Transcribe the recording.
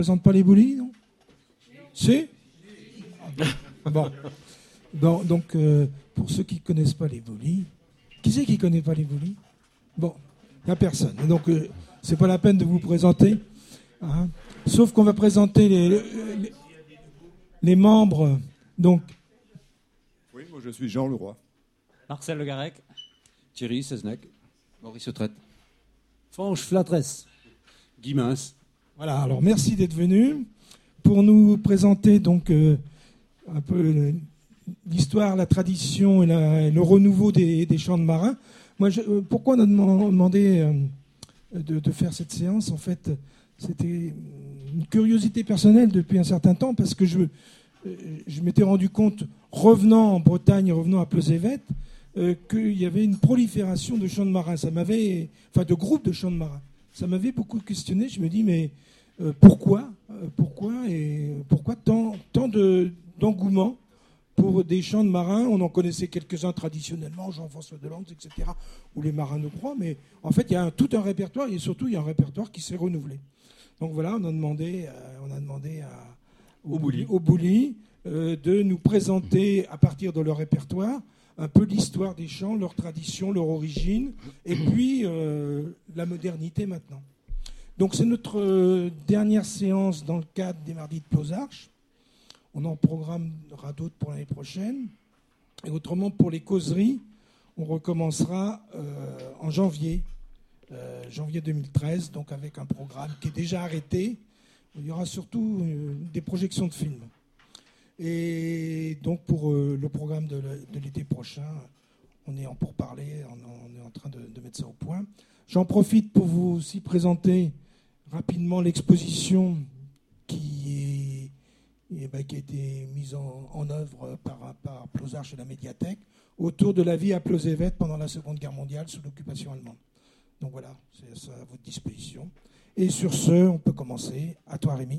Présente pas les boulis, non? Si? Bon. Donc, pour ceux qui ne connaissent pas les boulis, qui c'est qui ne connaît pas les boulis? Bon, il n'y a personne. Et donc, c'est pas la peine de vous présenter. Hein, sauf qu'on va présenter les membres. Donc. Oui, moi je suis Jean Leroy. Marcel Le Garec. Thierry Seznec. Maurice Autrette. Franche Flatresse. Guy Mince. Voilà, alors merci d'être venu pour nous présenter donc un peu l'histoire, la tradition et le renouveau des chants de marins. Moi, pourquoi on a demandé de faire cette séance? En fait, c'était une curiosité personnelle depuis un certain temps parce que je m'étais rendu compte, revenant en Bretagne, revenant à Plezévet, qu'il y avait une prolifération de chants de marins. De groupes de chants de marins. Ça m'avait beaucoup questionné. Je me dis, mais pourquoi tant d'engouement pour des chants de marins? On en connaissait quelques-uns traditionnellement, Jean-François Delandes, etc., où les marins nous croient, mais en fait, il y a tout un répertoire, et surtout, il y a un répertoire qui s'est renouvelé. Donc voilà, on a demandé au Bouli de nous présenter, à partir de leur répertoire, un peu l'histoire des chants, leur tradition, leur origine, et puis la modernité maintenant. Donc c'est notre dernière séance dans le cadre des Mardis de Plozarches. On en programmera d'autres pour l'année prochaine. Et autrement, pour les causeries, on recommencera en janvier 2013, donc avec un programme qui est déjà arrêté. Il y aura surtout des projections de films. Et donc pour le programme de l'été prochain, on est en pourparlers, on est en train de mettre ça au point. J'en profite pour vous aussi présenter rapidement l'exposition qui a été mise en œuvre par Plozarches et la médiathèque autour de la vie à Plezévet pendant la Seconde Guerre mondiale sous l'occupation allemande. Donc voilà, c'est ça à votre disposition. Et sur ce, on peut commencer. À toi, Rémi.